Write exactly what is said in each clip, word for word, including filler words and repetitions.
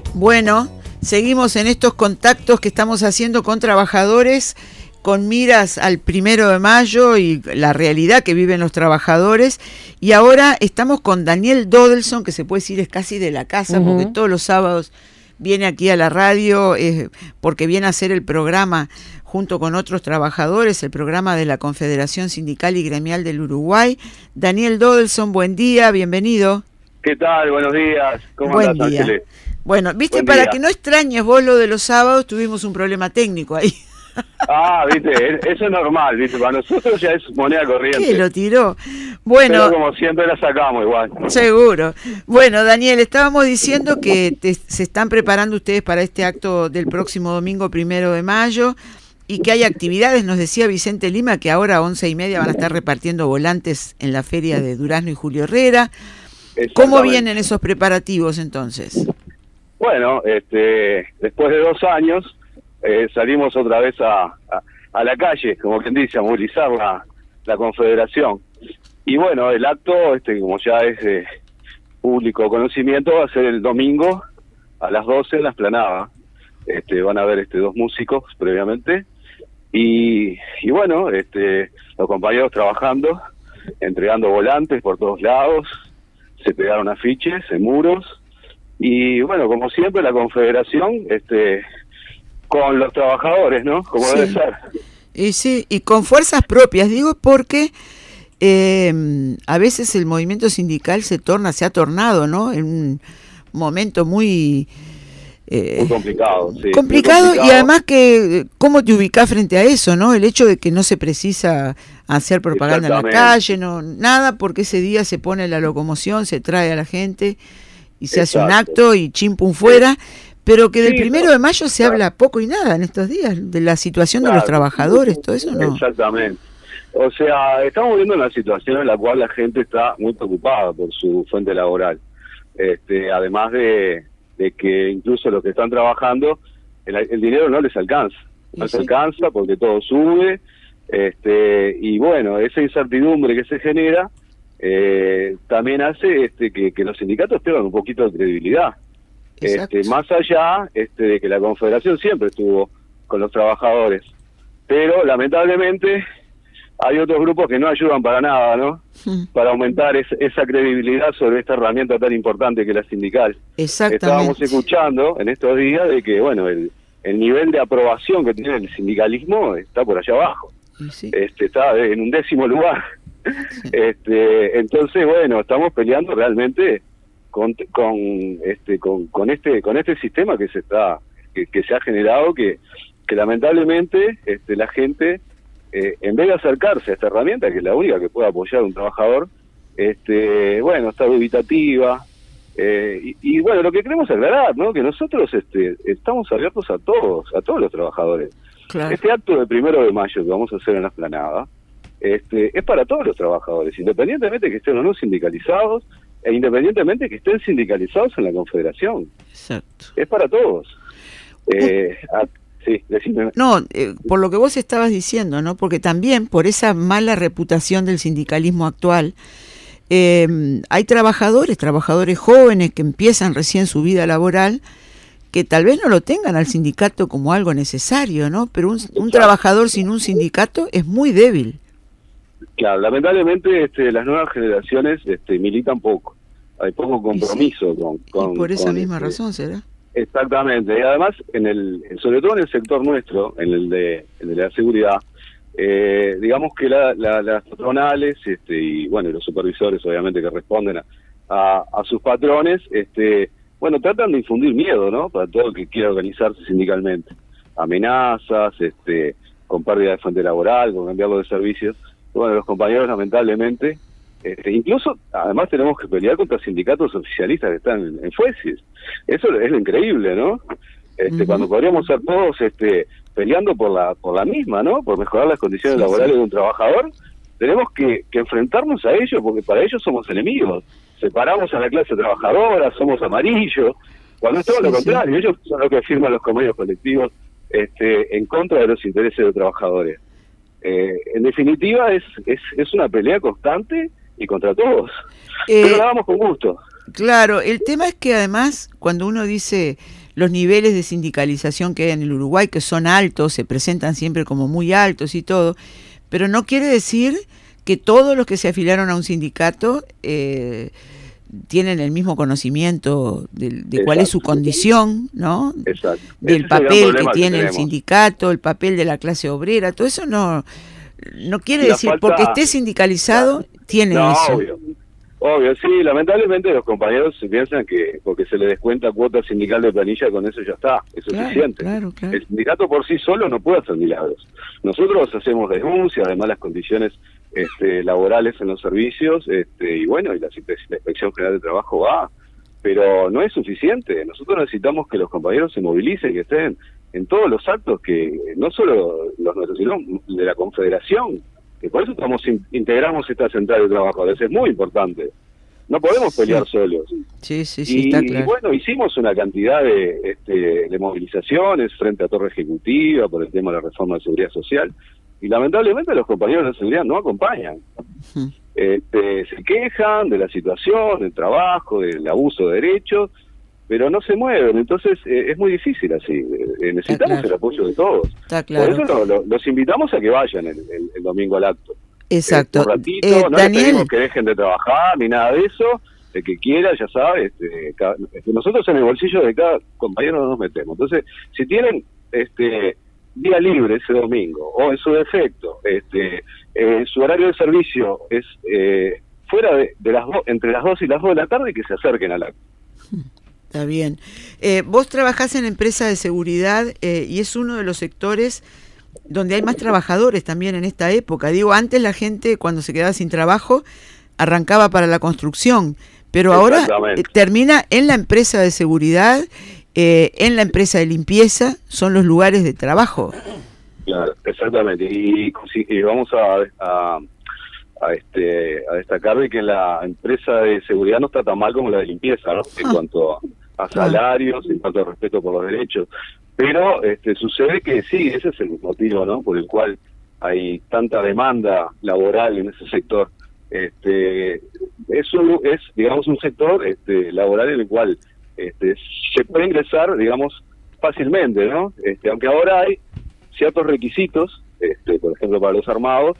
Bueno, seguimos en estos contactos que estamos haciendo con trabajadores con miras al primero de mayo y la realidad que viven los trabajadores. Y ahora estamos con Daniel Dodelson, que se puede decir es casi de la casa, uh-huh. porque todos los sábados viene aquí a la radio, eh, porque viene a hacer el programa junto con otros trabajadores, el programa de la Confederación Sindical y Gremial del Uruguay. Daniel Dodelson, buen día, bienvenido. ¿Qué tal? Buenos días. ¿Cómo Buen andás, día. Ángeles? Bueno, viste, Buen para día. que no extrañes vos lo de los sábados, tuvimos un problema técnico ahí. Ah, viste, eso es normal, viste, para nosotros ya es moneda corriente. ¿Qué lo tiró? Bueno, pero como siempre la sacamos igual. Seguro. Bueno, Daniel, estábamos diciendo que te, se están preparando ustedes para este acto del próximo domingo primero de mayo y que hay actividades. Nos decía Vicente Lima que ahora a once y media van a estar repartiendo volantes en la feria de Durazno y Julio Herrera. ¿Cómo vienen esos preparativos entonces? Bueno, este, después de dos años eh, salimos otra vez a, a, a la calle, como quien dice, a movilizar la, la Confederación. Y bueno, el acto, este, como ya es de público conocimiento, va a ser el domingo a las doce en la Explanada. Este, van a haber este, dos músicos previamente. Y, y bueno, este, los compañeros trabajando, entregando volantes por todos lados, se pegaron afiches en muros. Y bueno, como siempre, la Confederación este, con los trabajadores, ¿no? Como sí. debe ser. Y sí, y con fuerzas propias, digo, porque eh, a veces el movimiento sindical se torna, se ha tornado, ¿no? En un momento muy... Eh, muy complicado, sí. Complicado, complicado, y además que, ¿cómo te ubicás frente a eso, no? El hecho de que no se precisa hacer propaganda en la calle, no nada, porque ese día se pone la locomoción, se trae a la gente y se Exacto. hace un acto y chimpum fuera, sí. pero que del sí, primero de mayo se claro. habla poco y nada en estos días, de la situación claro. de los trabajadores, todo eso, ¿no? Exactamente. O sea, estamos viendo una situación en la cual la gente está muy preocupada por su fuente laboral. Este, además de, de que incluso los que están trabajando, el, el dinero no les alcanza. No les sí. alcanza porque todo sube. Este, y bueno, esa incertidumbre que se genera eh, también hace este, que, que los sindicatos pierdan un poquito de credibilidad. Este, más allá este, de que la Confederación siempre estuvo con los trabajadores. Pero lamentablemente hay otros grupos que no ayudan para nada, ¿no? Hmm. Para aumentar es, esa credibilidad sobre esta herramienta tan importante que es la sindical. Exactamente. Estábamos escuchando en estos días de que, bueno, el, el nivel de aprobación que tiene el sindicalismo está por allá abajo. Sí. Este, está en un décimo lugar. Sí. Este, entonces, bueno, estamos peleando realmente con, con este, con, con este, con este sistema que se está, que, que se ha generado, que, que lamentablemente, este, la gente Eh, en vez de acercarse a esta herramienta, que es la única que puede apoyar a un trabajador, este, bueno, está dubitativa, eh, y, y bueno, lo que queremos aclarar, ¿no? Que nosotros este, estamos abiertos a todos, a todos los trabajadores. Claro. Este acto del primero de mayo que vamos a hacer en la Explanada, este, es para todos los trabajadores, independientemente de que estén o no sindicalizados, e independientemente de que estén sindicalizados en la Confederación. Exacto. Es para todos. Eh, a, Sí, decime. No, eh, por lo que vos estabas diciendo, ¿no? Porque también por esa mala reputación del sindicalismo actual, eh, hay trabajadores, trabajadores jóvenes que empiezan recién su vida laboral, que tal vez no lo tengan al sindicato como algo necesario, ¿no? Pero un, un trabajador sin un sindicato es muy débil. Claro, lamentablemente este, las nuevas generaciones este, militan poco, hay poco compromiso sí. con, con... Y por esa con misma este, razón, ¿será? Exactamente, y además, en el, sobre todo en el sector nuestro, en el de, el de la seguridad, eh, digamos que la, la, las patronales este, y bueno, los supervisores obviamente que responden a, a, a sus patrones, este, bueno, tratan de infundir miedo, ¿no? Para todo el que quiera organizarse sindicalmente. Amenazas, este, con pérdida de fuente laboral, con cambiarlo de servicios. Bueno, los compañeros lamentablemente, este, incluso además tenemos que pelear contra sindicatos oficialistas que están en, en fueces. Eso es lo increíble, ¿no? Este, uh-huh. Cuando podríamos ser todos este, peleando por la por la misma, ¿no? Por mejorar las condiciones sí, laborales sí. de un trabajador, tenemos que, que enfrentarnos a ellos, porque para ellos somos enemigos. Separamos a la clase trabajadora, somos amarillos, cuando es todo sí, lo contrario. Sí. Ellos son los que firman los convenios colectivos este, en contra de los intereses de los trabajadores. Eh, en definitiva, es, es, es una pelea constante y contra todos. Eh, Pero la damos con gusto. Claro, el tema es que además cuando uno dice los niveles de sindicalización que hay en el Uruguay, que son altos, se presentan siempre como muy altos y todo, pero no quiere decir que todos los que se afiliaron a un sindicato eh, tienen el mismo conocimiento de, de cuál es su condición, ¿no? Exacto. Del papel que tiene que el sindicato, el papel de la clase obrera, todo eso no, no quiere decir, falta, porque esté sindicalizado, claro, tiene no, eso. Obvio. Obvio, sí, lamentablemente los compañeros se piensan que porque se le descuenta cuota sindical de planilla, con eso ya está, es claro, suficiente. Claro, claro. El sindicato por sí solo no puede hacer milagros. Nosotros hacemos denuncias de malas condiciones este, laborales en los servicios, este, y bueno, y la, la Inspección General de Trabajo va, pero no es suficiente. Nosotros necesitamos que los compañeros se movilicen, que estén en todos los actos, que no solo los nuestros, sino de la Confederación. Y por eso estamos integramos esta central de trabajadores, es muy importante. No podemos pelear sí. solos. Sí, sí, sí, y, está claro. Y bueno, hicimos una cantidad de, este, de movilizaciones frente a Torre Ejecutiva por el tema de la reforma de seguridad social, y lamentablemente los compañeros de seguridad no acompañan. Uh -huh. este, se quejan de la situación, del trabajo, del abuso de derechos, pero no se mueven, entonces eh, es muy difícil así, eh, necesitamos claro. el apoyo de todos. Está claro. Por eso lo, lo, los invitamos a que vayan el, el, el domingo al acto. Exacto. Eh, un ratito, eh, no Daniel... les pedimos que dejen de trabajar ni nada de eso, el que quiera, ya sabe, este, cada, este, nosotros en el bolsillo de cada compañero no nos metemos. Entonces, si tienen este día libre ese domingo, o en su defecto, este eh, su horario de servicio es eh, fuera de, de las do, entre las dos y las dos de la tarde, que se acerquen al acto. Está bien. Eh, vos trabajás en empresa de seguridad eh, y es uno de los sectores donde hay más trabajadores también en esta época. Digo, antes la gente cuando se quedaba sin trabajo arrancaba para la construcción, pero ahora eh, termina en la empresa de seguridad, eh, en la empresa de limpieza, son los lugares de trabajo. Claro, exactamente. Y, y vamos a, a, a, este, a destacar de que la empresa de seguridad no está tan mal como la de limpieza, ¿no? En ah. cuanto a a salarios, en cuanto a respeto por los derechos, pero este sucede que sí, ese es el motivo, ¿no?, por el cual hay tanta demanda laboral en ese sector. Este es un, es digamos un sector este laboral en el cual este se puede ingresar, digamos, fácilmente, ¿no? Este aunque ahora hay ciertos requisitos, este por ejemplo para los armados,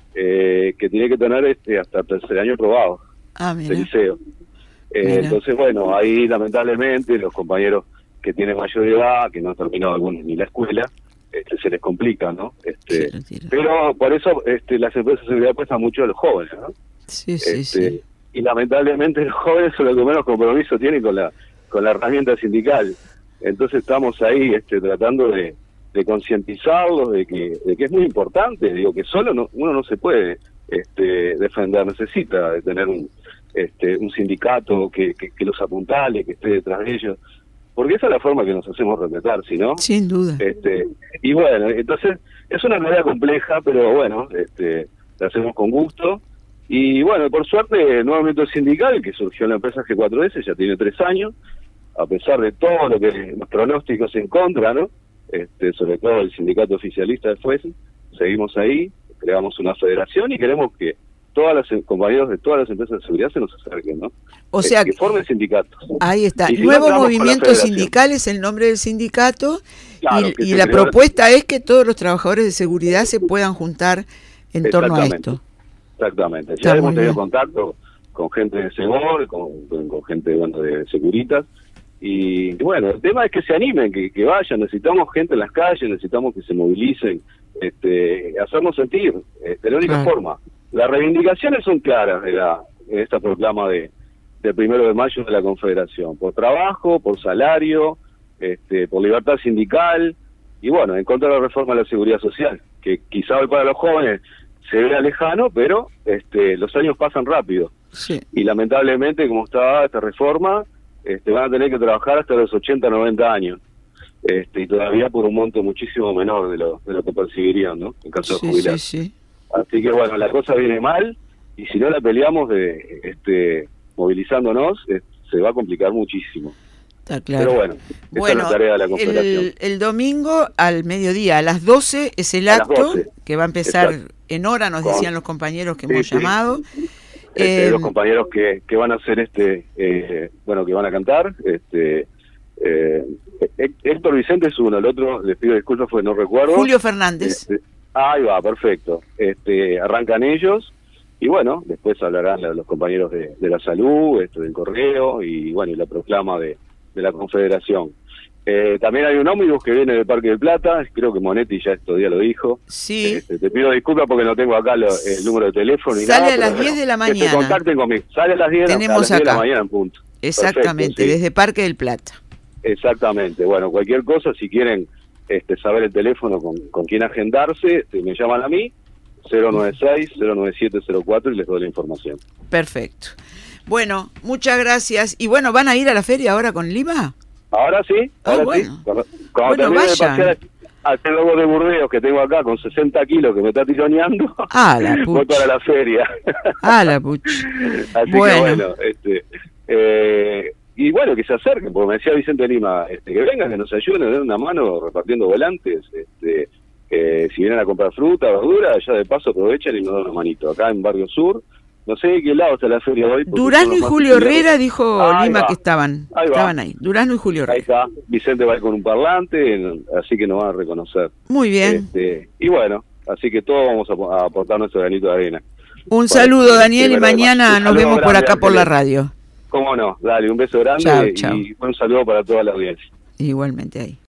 eh, que tiene que tener este hasta tercer año probado ah, mira. de liceo. Eh, entonces, bueno, ahí lamentablemente los compañeros que tienen mayor edad, que no han terminado algunos ni la escuela, este, se les complica, ¿no? Este, sí, pero por eso este, las empresas de seguridad prestan mucho a los jóvenes, ¿no? Sí, sí, este, sí. Y lamentablemente los jóvenes son los que menos compromiso tienen con la con la herramienta sindical. Entonces estamos ahí este, tratando de, de concientizarlos de que, de que es muy importante, digo, que solo no, uno no se puede este, defender, necesita de tener un Este, un sindicato que, que, que los apuntale, que esté detrás de ellos, porque esa es la forma que nos hacemos respetar, ¿sí, no? Sin duda. Este, y bueno, entonces es una tarea compleja, pero bueno, este, la hacemos con gusto. Y bueno, por suerte, el nuevo movimiento sindical que surgió en la empresa G cuatro S ya tiene tres años, a pesar de todo lo que los pronósticos en contra, ¿no? Este, sobre todo el sindicato oficialista de F U E S, seguimos ahí, creamos una federación y queremos que todas las compañeros de todas las empresas de seguridad se nos acerquen, ¿no? O sea, eh, que formen sindicatos. Ahí está. Si Nuevo no, Movimiento Sindical es el nombre del sindicato, claro, y, y la propuesta es que todos los trabajadores de seguridad se puedan juntar en torno a esto. Exactamente. Ya hemos tenido contacto con gente de Segor, con, con, con gente bueno, de Securitas, y bueno, el tema es que se animen, que, que vayan, necesitamos gente en las calles, necesitamos que se movilicen, este, hacernos sentir, este, de la única claro. forma. Las reivindicaciones son claras de, la, de esta proclama de del primero de mayo de la Confederación, por trabajo, por salario, este, por libertad sindical, y bueno, en contra de la reforma de la seguridad social, que quizá hoy para los jóvenes se vea lejano, pero este, los años pasan rápido, sí. y lamentablemente, como está esta reforma, este, van a tener que trabajar hasta los ochenta, noventa años, este, y todavía por un monto muchísimo menor de lo, de lo que percibirían, ¿no?, en caso sí, de jubilar. Sí, sí. Así que bueno, la cosa viene mal, y si no la peleamos de este movilizándonos, eh, se va a complicar muchísimo. Está claro. Pero bueno, bueno, esa es la tarea de la Confederación. El, el domingo al mediodía, a las doce, es el acto que va a empezar Exacto. en hora, nos decían Con, los compañeros que sí, hemos sí. llamado. Este, Eh, los compañeros que, que van a hacer este, eh, bueno, que van a cantar, este, eh, Héctor Vicente es uno, el otro, les pido disculpas porque no recuerdo. Julio Fernández. Este, ahí va, perfecto. Este, arrancan ellos y bueno, después hablarán los compañeros de, de la salud, este, del correo y bueno, y la proclama de, de la Confederación. Eh, también hay un ómnibus que viene del Parque del Plata, creo que Monetti ya estos días lo dijo. Sí. Este, te pido disculpas porque no tengo acá lo, el número de teléfono y Sale nada. a las pero diez de la bueno, que se mañana. contacten conmigo. Sale a las diez, Tenemos a las diez de acá. la mañana en punto. Exactamente, Perfecto, sí. desde Parque del Plata. Exactamente. Bueno, cualquier cosa, si quieren este, saber el teléfono con, con quién agendarse, este, me llaman a mí, cero nueve seis, cero nueve siete cero cuatro y les doy la información. Perfecto. Bueno, muchas gracias. Y bueno, ¿van a ir a la feria ahora con Lima? Ahora sí, ahora Ah, bueno. sí. Cuando, cuando Bueno, termine de vayan. pasear al lobo de Burdeos que tengo acá con sesenta kilos que me está tironeando, Ah, la voy pucha. para la feria. Ah, la pucha. Así Bueno. que bueno, este, eh, y bueno, que se acerquen, porque me decía Vicente Lima, este, que vengan, que nos ayuden, nos den una mano repartiendo volantes, este, eh, si vienen a comprar fruta, verdura, ya de paso aprovechan y nos dan una manito. Acá en Barrio Sur, no sé de qué lado está la feria hoy. porque Durazno son y los más Julio populares. Herrera dijo Ahí Lima va. que estaban. Ahí va. Estaban ahí. Durazno y Julio Ahí Herrera. está, Vicente va a ir con un parlante, en- así que nos van a reconocer. Muy bien. Este, y bueno, así que todos vamos a, a aportar nuestro granito de arena. Un Para saludo, el Daniel, y primero de mañana mayo. Un nos saludo vemos por grande, acá por la Ángeles. radio. Cómo no, dale, un beso grande Chao, y chao. un saludo para toda la audiencia. Igualmente ahí.